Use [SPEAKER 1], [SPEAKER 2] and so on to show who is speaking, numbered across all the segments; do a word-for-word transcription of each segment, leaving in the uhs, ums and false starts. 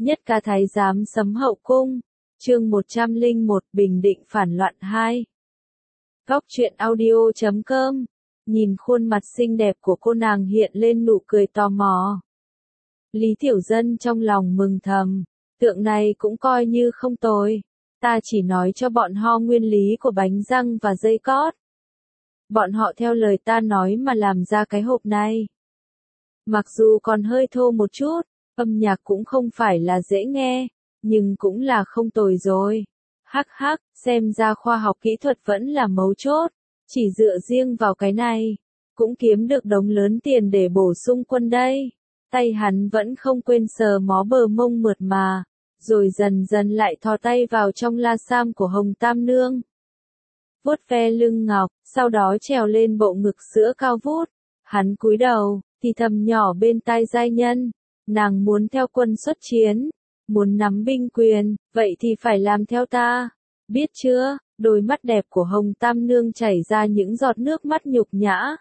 [SPEAKER 1] Nhất ca thái giám sấm hậu cung, chương một trăm lẻ một Bình Định phản loạn hai. Góc truyện audio chấm com, nhìn khuôn mặt xinh đẹp của cô nàng hiện lên nụ cười tò mò. Lý Tiểu Dân trong lòng mừng thầm, tượng này cũng coi như không tồi, ta chỉ nói cho bọn họ nguyên lý của bánh răng và dây cót. Bọn họ theo lời ta nói mà làm ra cái hộp này. Mặc dù còn hơi thô một chút, âm nhạc cũng không phải là dễ nghe, nhưng cũng là không tồi rồi. Hắc hắc, xem ra khoa học kỹ thuật vẫn là mấu chốt, chỉ dựa riêng vào cái này, cũng kiếm được đống lớn tiền để bổ sung quân đây. Tay hắn vẫn không quên sờ mó bờ mông mượt mà, rồi dần dần lại thò tay vào trong la sam của Hồng Tam Nương. Vuốt ve lưng ngọc, sau đó trèo lên bộ ngực sữa cao vút. Hắn cúi đầu, thì thầm nhỏ bên tai giai nhân, nàng muốn theo quân xuất chiến, muốn nắm binh quyền, vậy thì phải làm theo ta, biết chưa? Đôi mắt đẹp của Hồng Tam Nương chảy ra những giọt nước mắt nhục nhã.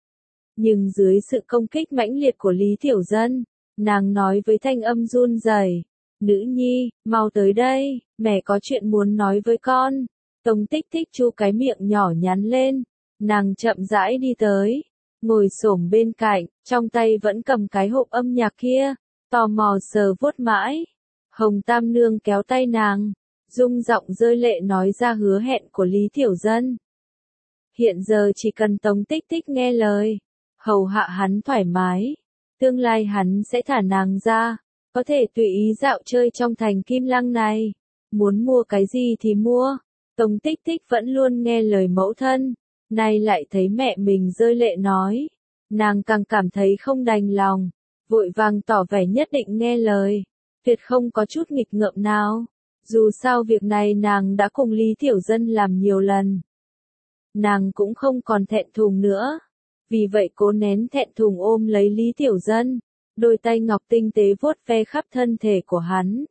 [SPEAKER 1] Nhưng dưới sự công kích mãnh liệt của Lý Tiểu Dân, nàng nói với thanh âm run rẩy, nữ nhi, mau tới đây, mẹ có chuyện muốn nói với con. Tống Tích Tích chu cái miệng nhỏ nhắn lên, nàng chậm rãi đi tới, ngồi xổm bên cạnh, trong tay vẫn cầm cái hộp âm nhạc kia, tò mò sờ vuốt mãi. Hồng Tam Nương kéo tay nàng, rung giọng rơi lệ nói ra hứa hẹn của Lý Tiểu Dân. Hiện giờ chỉ cần Tống Tích Tích nghe lời, hầu hạ hắn thoải mái, tương lai hắn sẽ thả nàng ra, có thể tùy ý dạo chơi trong thành Kim Lăng này, muốn mua cái gì thì mua. Tống Tích Tích vẫn luôn nghe lời mẫu thân, nay lại thấy mẹ mình rơi lệ nói, nàng càng cảm thấy không đành lòng, vội vàng tỏ vẻ nhất định nghe lời, tuyệt không có chút nghịch ngợm nào. Dù sao việc này nàng đã cùng Lý Tiểu Dân làm nhiều lần, nàng cũng không còn thẹn thùng nữa, vì vậy cố nén thẹn thùng ôm lấy Lý Tiểu Dân, đôi tay ngọc tinh tế vuốt ve khắp thân thể của hắn,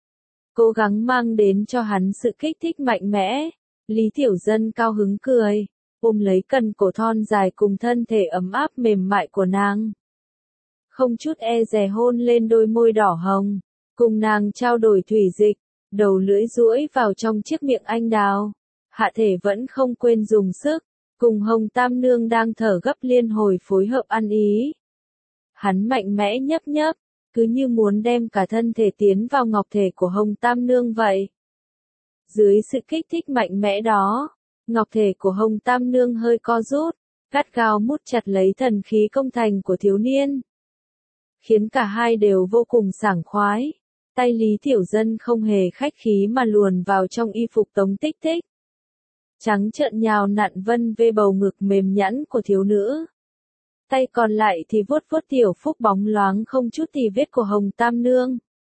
[SPEAKER 1] cố gắng mang đến cho hắn sự kích thích mạnh mẽ. Lý Tiểu Dân cao hứng cười, ôm lấy cần cổ thon dài cùng thân thể ấm áp mềm mại của nàng, không chút e dè hôn lên đôi môi đỏ hồng, cùng nàng trao đổi thủy dịch, đầu lưỡi duỗi vào trong chiếc miệng anh đào, hạ thể vẫn không quên dùng sức, cùng Hồng Tam Nương đang thở gấp liên hồi phối hợp ăn ý. Hắn mạnh mẽ nhấp nhấp, cứ như muốn đem cả thân thể tiến vào ngọc thể của Hồng Tam Nương vậy. Dưới sự kích thích mạnh mẽ đó, ngọc thể của Hồng Tam Nương hơi co rút, gắt gao mút chặt lấy thần khí công thành của thiếu niên, khiến cả hai đều vô cùng sảng khoái. Tay Lý Tiểu Dân không hề khách khí mà luồn vào trong y phục Tống Tích Tích, trắng trợn nhào nặn vân vê bầu ngực mềm nhẵn của thiếu nữ. Tay còn lại thì vuốt vuốt tiểu phúc bóng loáng không chút tì vết của Hồng Tam Nương.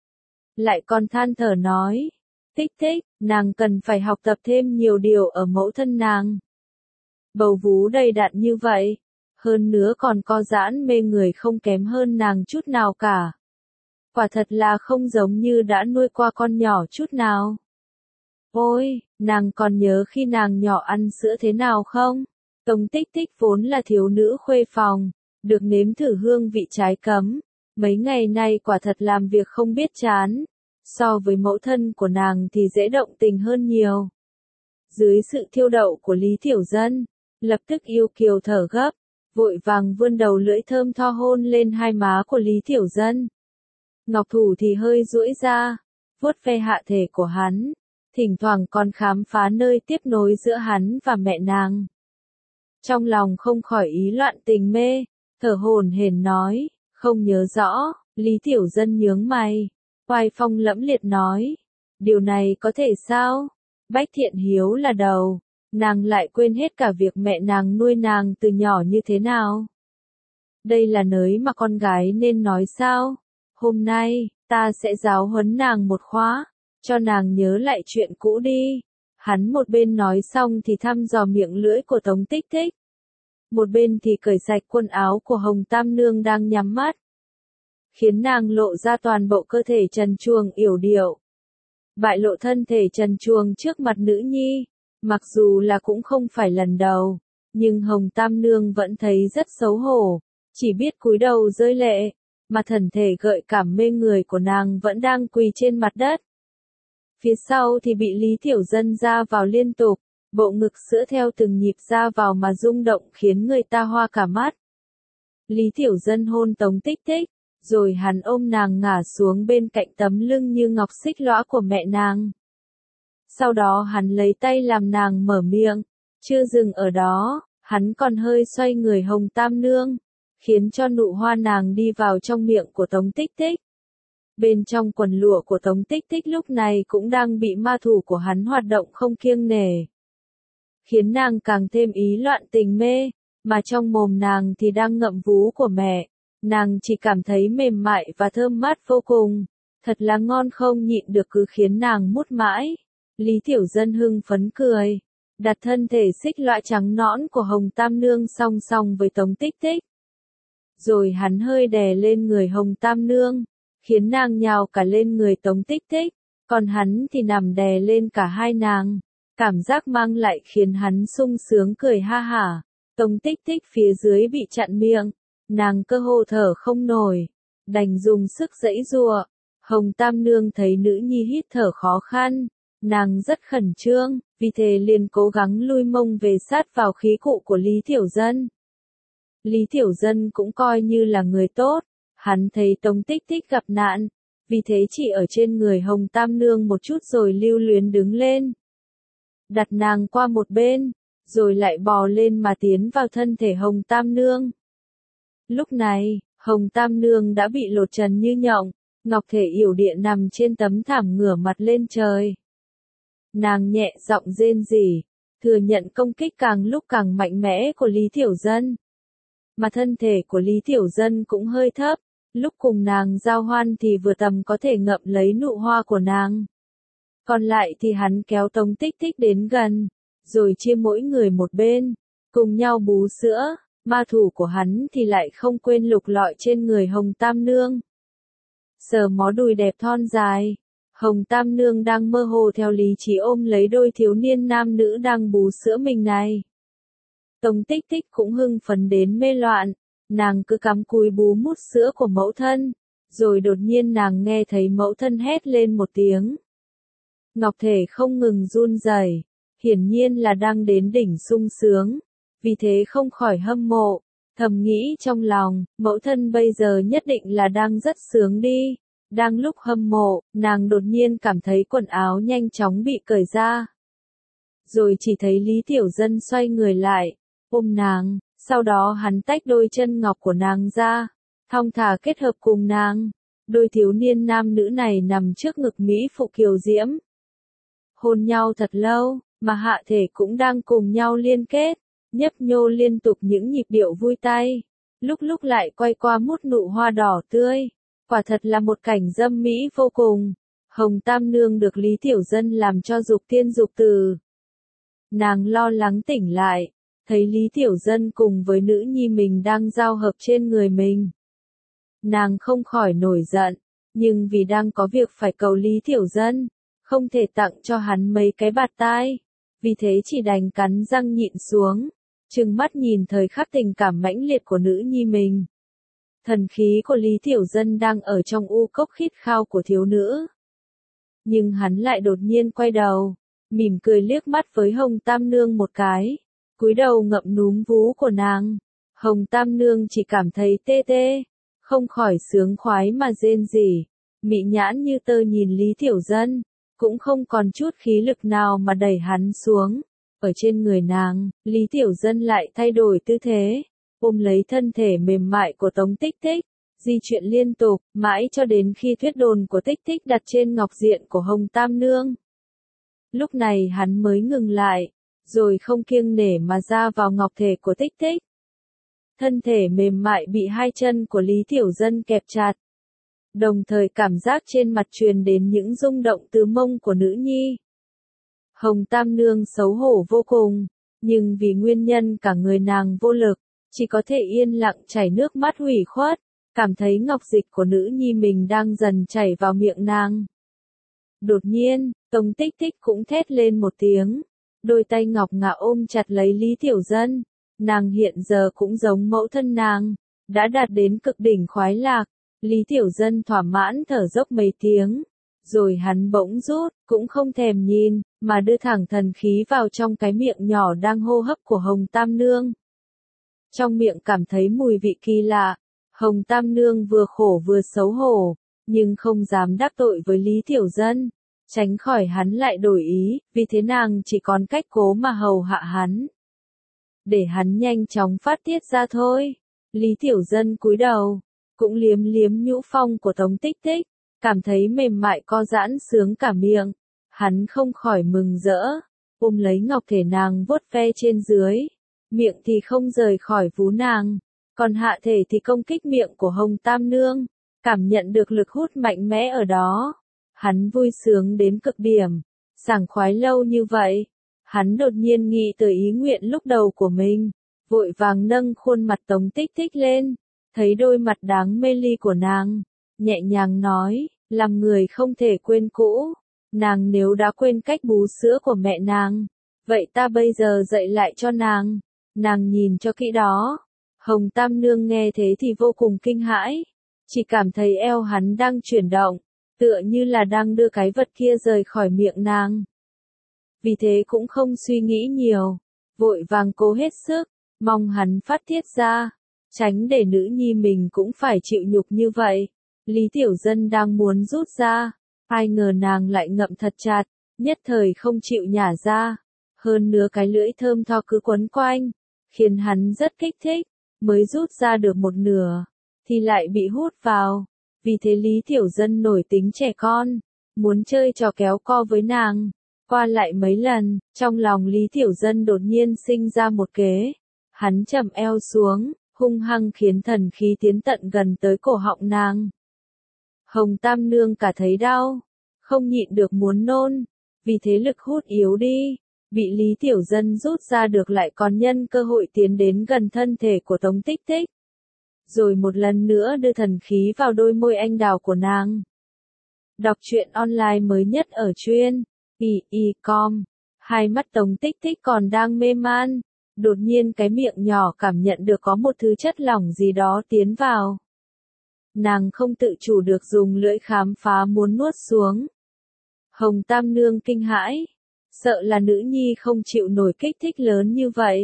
[SPEAKER 1] Lại còn than thở nói, Tích Tích, nàng cần phải học tập thêm nhiều điều ở mẫu thân nàng. Bầu vú đầy đặn như vậy, hơn nữa còn co giãn mê người không kém hơn nàng chút nào cả. Quả thật là không giống như đã nuôi qua con nhỏ chút nào. Ôi, nàng còn nhớ khi nàng nhỏ ăn sữa thế nào không? Tống Tích Tích vốn là thiếu nữ khuê phòng, được nếm thử hương vị trái cấm, mấy ngày nay quả thật làm việc không biết chán, so với mẫu thân của nàng thì dễ động tình hơn nhiều. Dưới sự thiêu đậu của Lý Tiểu Dân, lập tức yêu kiều thở gấp, vội vàng vươn đầu lưỡi thơm tho hôn lên hai má của Lý Tiểu Dân. Ngọc thủ thì hơi duỗi ra, vuốt ve hạ thể của hắn, thỉnh thoảng còn khám phá nơi tiếp nối giữa hắn và mẹ nàng. Trong lòng không khỏi ý loạn tình mê, thở hổn hển nói, không nhớ rõ. Lý Tiểu Dân nhướng mày, oai phong lẫm liệt nói, điều này có thể sao? Bách Thiện Hiếu là đầu, nàng lại quên hết cả việc mẹ nàng nuôi nàng từ nhỏ như thế nào. Đây là nơi mà con gái nên nói sao? Hôm nay, ta sẽ giáo huấn nàng một khóa, cho nàng nhớ lại chuyện cũ đi. Hắn một bên nói xong thì thăm dò miệng lưỡi của Tống Tích Tích, một bên thì cởi sạch quần áo của Hồng Tam Nương đang nhắm mắt, khiến nàng lộ ra toàn bộ cơ thể trần truồng yểu điệu. Bại lộ thân thể trần truồng trước mặt nữ nhi, mặc dù là cũng không phải lần đầu, nhưng Hồng Tam Nương vẫn thấy rất xấu hổ, chỉ biết cúi đầu rơi lệ. mà thần thể gợi cảm mê người của nàng vẫn đang quỳ trên mặt đất. Phía sau thì bị Lý Tiểu Dân ra vào liên tục, bộ ngực sữa theo từng nhịp ra vào mà rung động khiến người ta hoa cả mắt. Lý Tiểu Dân hôn Tống Tích Tích, rồi hắn ôm nàng ngả xuống bên cạnh tấm lưng như ngọc xích lõa của mẹ nàng. Sau đó hắn lấy tay làm nàng mở miệng, chưa dừng ở đó, hắn còn hơi xoay người Hồng Tam Nương, khiến cho nụ hoa nàng đi vào trong miệng của Tống Tích Tích. Bên trong quần lụa của Tống Tích Tích lúc này cũng đang bị ma thủ của hắn hoạt động không kiêng nể, khiến nàng càng thêm ý loạn tình mê, mà trong mồm nàng thì đang ngậm vú của mẹ, nàng chỉ cảm thấy mềm mại và thơm mát vô cùng, thật là ngon không nhịn được cứ khiến nàng mút mãi. Lý Tiểu Dân hưng phấn cười, đặt thân thể xích lõa trắng nõn của Hồng Tam Nương song song với Tống Tích Tích. Rồi hắn hơi đè lên người Hồng Tam Nương, khiến nàng nhào cả lên người Tống Tích Tích, còn hắn thì nằm đè lên cả hai nàng. Cảm giác mang lại khiến hắn sung sướng cười ha hả. Tống Tích Tích phía dưới bị chặn miệng, nàng cơ hồ thở không nổi, đành dùng sức giãy giụa. Hồng Tam Nương thấy nữ nhi hít thở khó khăn, nàng rất khẩn trương, vì thế liền cố gắng lui mông về sát vào khí cụ của Lý Tiểu Dân. Lý Tiểu Dân cũng coi như là người tốt, hắn thấy Tống Tích Tích gặp nạn, vì thế chỉ ở trên người Hồng Tam Nương một chút rồi lưu luyến đứng lên, đặt nàng qua một bên, rồi lại bò lên mà tiến vào thân thể Hồng Tam Nương. Lúc này, Hồng Tam Nương đã bị lột trần như nhộng, ngọc thể yểu điệu nằm trên tấm thảm ngửa mặt lên trời. Nàng nhẹ giọng rên rỉ, thừa nhận công kích càng lúc càng mạnh mẽ của Lý Tiểu Dân. Mà thân thể của Lý Tiểu Dân cũng hơi thấp, lúc cùng nàng giao hoan thì vừa tầm có thể ngậm lấy nụ hoa của nàng. Còn lại thì hắn kéo Tống Tích Tích đến gần, rồi chia mỗi người một bên, cùng nhau bú sữa, ma thủ của hắn thì lại không quên lục lọi trên người Hồng Tam Nương. Sờ mó đùi đẹp thon dài, Hồng Tam Nương đang mơ hồ theo lý trí ôm lấy đôi thiếu niên nam nữ đang bú sữa mình này. Tống Tích Tích cũng hưng phấn đến mê loạn, nàng cứ cắm cúi bú mút sữa của mẫu thân, rồi đột nhiên nàng nghe thấy mẫu thân hét lên một tiếng. Ngọc thể không ngừng run rẩy, hiển nhiên là đang đến đỉnh sung sướng, vì thế không khỏi hâm mộ, thầm nghĩ trong lòng, mẫu thân bây giờ nhất định là đang rất sướng đi. Đang lúc hâm mộ, nàng đột nhiên cảm thấy quần áo nhanh chóng bị cởi ra. Rồi chỉ thấy Lý Tiểu Dân xoay người lại, ôm nàng, sau đó hắn tách đôi chân ngọc của nàng ra, thong thả kết hợp cùng nàng. Đôi thiếu niên nam nữ này nằm trước ngực Mỹ phụ kiều diễm, hôn nhau thật lâu, mà hạ thể cũng đang cùng nhau liên kết, nhấp nhô liên tục những nhịp điệu vui tay, lúc lúc lại quay qua mút nụ hoa đỏ tươi. Quả thật là một cảnh dâm mỹ vô cùng. Hồng Tam Nương được Lý Tiểu Dân làm cho dục tiên dục tử. Nàng lo lắng tỉnh lại, thấy Lý Tiểu Dân cùng với nữ nhi mình đang giao hợp trên người mình. Nàng không khỏi nổi giận, nhưng vì đang có việc phải cầu Lý Tiểu Dân, không thể tặng cho hắn mấy cái bạt tai, vì thế chỉ đành cắn răng nhịn xuống, trừng mắt nhìn thời khắc tình cảm mãnh liệt của nữ nhi mình. Thần khí của Lý Tiểu Dân đang ở trong u cốc khít khao của thiếu nữ. Nhưng hắn lại đột nhiên quay đầu, mỉm cười liếc mắt với Hồng Tam Nương một cái, cúi đầu ngậm núm vú của nàng. Hồng Tam Nương chỉ cảm thấy tê tê, không khỏi sướng khoái mà rên rỉ, mị nhãn như tơ nhìn Lý Tiểu Dân, cũng không còn chút khí lực nào mà đẩy hắn xuống. Ở trên người nàng, Lý Tiểu Dân lại thay đổi tư thế, ôm lấy thân thể mềm mại của Tống Tích Tích, di chuyển liên tục, mãi cho đến khi thuyết đồn của Tích Tích đặt trên ngọc diện của Hồng Tam Nương. Lúc này hắn mới ngừng lại, rồi không kiêng nể mà ra vào ngọc thể của Tích Tích. Thân thể mềm mại bị hai chân của Lý Tiểu Dân kẹp chặt. Đồng thời cảm giác trên mặt truyền đến những rung động từ mông của nữ nhi. Hồng Tam Nương xấu hổ vô cùng, nhưng vì nguyên nhân cả người nàng vô lực, chỉ có thể yên lặng chảy nước mắt hủy khuất, cảm thấy ngọc dịch của nữ nhi mình đang dần chảy vào miệng nàng. Đột nhiên, Tống Tích Tích cũng thét lên một tiếng, đôi tay ngọc ngà ôm chặt lấy Lý Tiểu Dân, nàng hiện giờ cũng giống mẫu thân nàng, đã đạt đến cực đỉnh khoái lạc, Lý Tiểu Dân thỏa mãn thở dốc mấy tiếng, rồi hắn bỗng rút, cũng không thèm nhìn, mà đưa thẳng thần khí vào trong cái miệng nhỏ đang hô hấp của Hồng Tam Nương. Trong miệng cảm thấy mùi vị kỳ lạ, Hồng Tam Nương vừa khổ vừa xấu hổ, nhưng không dám đắc tội với Lý Tiểu Dân, tránh khỏi hắn lại đổi ý, vì thế nàng chỉ còn cách cố mà hầu hạ hắn. Để hắn nhanh chóng phát tiết ra thôi. Lý Tiểu Dân cúi đầu, cũng liếm liếm nhũ phong của Tống Tích Tích, cảm thấy mềm mại co giãn sướng cả miệng. Hắn không khỏi mừng rỡ, ôm lấy ngọc thể nàng vuốt ve trên dưới, miệng thì không rời khỏi vú nàng, còn hạ thể thì công kích miệng của Hồng Tam Nương, cảm nhận được lực hút mạnh mẽ ở đó. Hắn vui sướng đến cực điểm, sảng khoái lâu như vậy. Hắn đột nhiên nghĩ tới ý nguyện lúc đầu của mình, vội vàng nâng khuôn mặt Tống Tích Tích lên, thấy đôi mặt đáng mê ly của nàng, nhẹ nhàng nói, làm người không thể quên cũ. Nàng nếu đã quên cách bú sữa của mẹ nàng, vậy ta bây giờ dạy lại cho nàng. Nàng nhìn cho kỹ đó. Hồng Tam Nương nghe thế thì vô cùng kinh hãi, chỉ cảm thấy eo hắn đang chuyển động, tựa như là đang đưa cái vật kia rời khỏi miệng nàng. Vì thế cũng không suy nghĩ nhiều, vội vàng cố hết sức, mong hắn phát tiết ra, tránh để nữ nhi mình cũng phải chịu nhục như vậy. Lý Tiểu Dân đang muốn rút ra, ai ngờ nàng lại ngậm thật chặt, nhất thời không chịu nhả ra. Hơn nữa cái lưỡi thơm tho cứ quấn quanh, khiến hắn rất kích thích, mới rút ra được một nửa, thì lại bị hút vào. Vì thế Lý Tiểu Dân nổi tính trẻ con, muốn chơi trò kéo co với nàng. Qua lại mấy lần, trong lòng Lý Tiểu Dân đột nhiên sinh ra một kế. Hắn chầm eo xuống, hung hăng khiến thần khí tiến tận gần tới cổ họng nàng. Hồng Tam Nương cả thấy đau, không nhịn được muốn nôn, vì thế lực hút yếu đi, bị Lý Tiểu Dân rút ra được lại còn nhân cơ hội tiến đến gần thân thể của Tống Tích Tích. Rồi một lần nữa đưa thần khí vào đôi môi anh đào của nàng. Đọc truyện online mới nhất ở truyện i i chấm com. Hai mắt Tống Tích Tích còn đang mê man, đột nhiên cái miệng nhỏ cảm nhận được có một thứ chất lỏng gì đó tiến vào. Nàng không tự chủ được dùng lưỡi khám phá muốn nuốt xuống. Hồng Tam Nương kinh hãi, sợ là nữ nhi không chịu nổi kích thích lớn như vậy,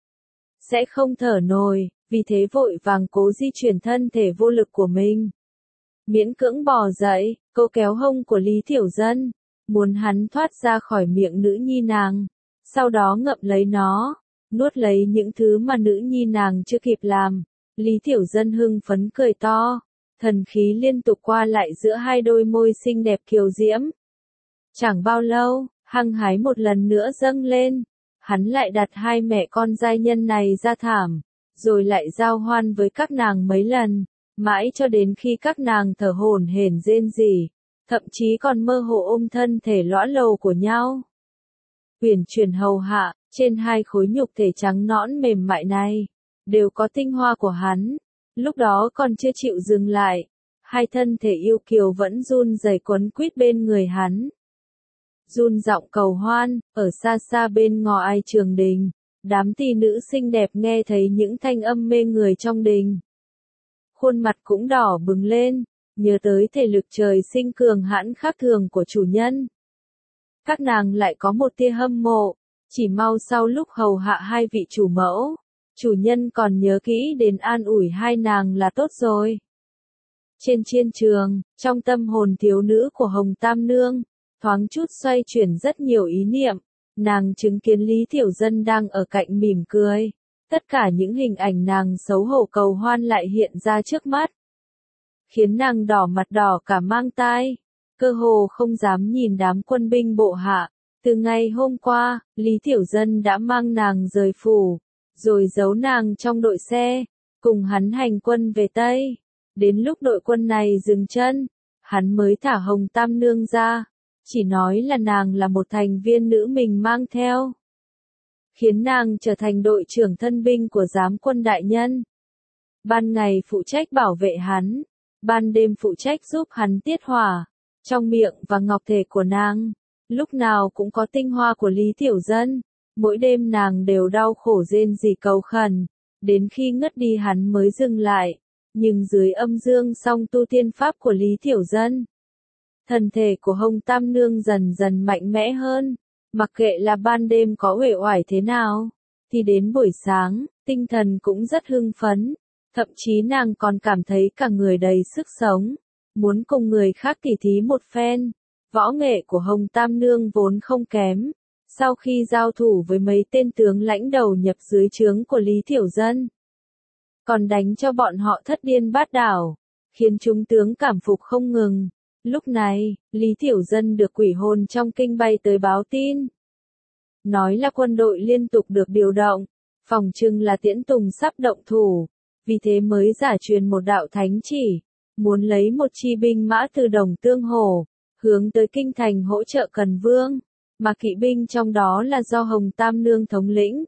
[SPEAKER 1] sẽ không thở nổi, vì thế vội vàng cố di chuyển thân thể vô lực của mình. Miễn cưỡng bò dậy, cô kéo hông của Lý Tiểu Dân, muốn hắn thoát ra khỏi miệng nữ nhi nàng, sau đó ngậm lấy nó, nuốt lấy những thứ mà nữ nhi nàng chưa kịp làm. Lý Tiểu Dân hưng phấn cười to, thần khí liên tục qua lại giữa hai đôi môi xinh đẹp kiều diễm. Chẳng bao lâu, hăng hái một lần nữa dâng lên, hắn lại đặt hai mẹ con giai nhân này ra thảm, rồi lại giao hoan với các nàng mấy lần, mãi cho đến khi các nàng thở hổn hển rên rỉ, thậm chí còn mơ hồ ôm thân thể lõa lồ của nhau. Uyển chuyển hầu hạ, trên hai khối nhục thể trắng nõn mềm mại này, đều có tinh hoa của hắn. Lúc đó còn chưa chịu dừng lại, hai thân thể yêu kiều vẫn run rẩy quấn quýt bên người hắn. Run giọng cầu hoan, ở xa xa bên ngõ ai trường đình, đám tỷ nữ xinh đẹp nghe thấy những thanh âm mê người trong đình. Khuôn mặt cũng đỏ bừng lên, nhớ tới thể lực trời sinh cường hãn khác thường của chủ nhân. Các nàng lại có một tia hâm mộ, chỉ mau sau lúc hầu hạ hai vị chủ mẫu, chủ nhân còn nhớ kỹ đến an ủi hai nàng là tốt rồi. Trên chiến trường, trong tâm hồn thiếu nữ của Hồng Tam Nương, thoáng chút xoay chuyển rất nhiều ý niệm. Nàng chứng kiến Lý Tiểu Dân đang ở cạnh mỉm cười, tất cả những hình ảnh nàng xấu hổ cầu hoan lại hiện ra trước mắt, khiến nàng đỏ mặt đỏ cả mang tai, cơ hồ không dám nhìn đám quân binh bộ hạ. Từ ngày hôm qua, Lý Tiểu Dân đã mang nàng rời phủ, rồi giấu nàng trong đội xe, cùng hắn hành quân về Tây. Đến lúc đội quân này dừng chân, hắn mới thả Hồng Tam Nương ra, chỉ nói là nàng là một thành viên nữ mình mang theo, khiến nàng trở thành đội trưởng thân binh của giám quân đại nhân. Ban ngày phụ trách bảo vệ hắn, ban đêm phụ trách giúp hắn tiết hỏa, trong miệng và ngọc thể của nàng, lúc nào cũng có tinh hoa của Lý Tiểu Dân. Mỗi đêm nàng đều đau khổ rên rỉ cầu khẩn, đến khi ngất đi hắn mới dừng lại, nhưng dưới âm dương song tu tiên pháp của Lý Thiểu Dân, thần thể của Hồng Tam Nương dần dần mạnh mẽ hơn, mặc kệ là ban đêm có uể oải thế nào, thì đến buổi sáng, tinh thần cũng rất hưng phấn, thậm chí nàng còn cảm thấy cả người đầy sức sống, muốn cùng người khác tỉ thí một phen. Võ nghệ của Hồng Tam Nương vốn không kém, sau khi giao thủ với mấy tên tướng lãnh đầu nhập dưới trướng của Lý Thiểu Dân, còn đánh cho bọn họ thất điên bát đảo, khiến chúng tướng cảm phục không ngừng. Lúc này, Lý Thiểu Dân được quỷ hồn trong kinh bay tới báo tin, nói là quân đội liên tục được điều động, phỏng chừng là Tiễn Tùng sắp động thủ, vì thế mới giả truyền một đạo thánh chỉ, muốn lấy một chi binh mã từ Đồng Tương Hồ, hướng tới kinh thành hỗ trợ Cần Vương, mà kỵ binh trong đó là do Hồng Tam Nương thống lĩnh.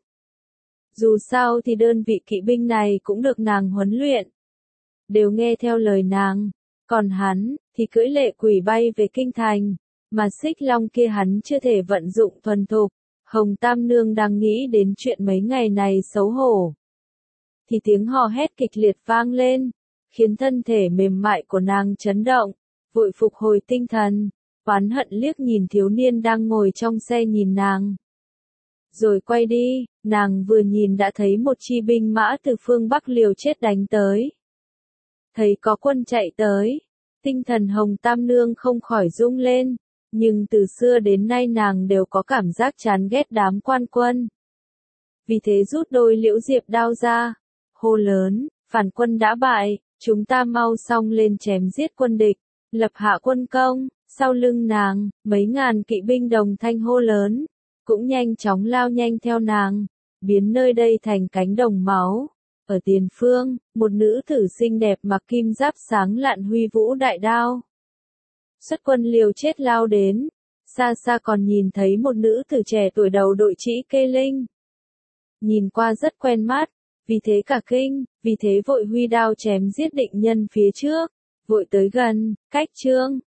[SPEAKER 1] Dù sao thì đơn vị kỵ binh này cũng được nàng huấn luyện, đều nghe theo lời nàng, còn hắn thì cưỡi lệ quỷ bay về kinh thành, mà xích long kia hắn chưa thể vận dụng thuần thục. Hồng Tam Nương đang nghĩ đến chuyện mấy ngày này xấu hổ, thì tiếng hò hét kịch liệt vang lên, khiến thân thể mềm mại của nàng chấn động, vội phục hồi tinh thần, oán hận liếc nhìn thiếu niên đang ngồi trong xe nhìn nàng. Rồi quay đi, nàng vừa nhìn đã thấy một chi binh mã từ phương Bắc liều chết đánh tới. Thấy có quân chạy tới, tinh thần Hồng Tam Nương không khỏi rung lên, nhưng từ xưa đến nay nàng đều có cảm giác chán ghét đám quan quân. Vì thế rút đôi liễu diệp đao ra, hô lớn, phản quân đã bại, chúng ta mau xông lên chém giết quân địch, lập hạ quân công. Sau lưng nàng, mấy ngàn kỵ binh đồng thanh hô lớn, cũng nhanh chóng lao nhanh theo nàng, biến nơi đây thành cánh đồng máu. Ở tiền phương, một nữ tử xinh đẹp mặc kim giáp sáng lạn huy vũ đại đao. Xuất quân liều chết lao đến, xa xa còn nhìn thấy một nữ tử trẻ tuổi đầu đội trĩ kê linh. Nhìn qua rất quen mắt, vì thế cả kinh, vì thế vội huy đao chém giết định nhân phía trước, vội tới gần, cách Trương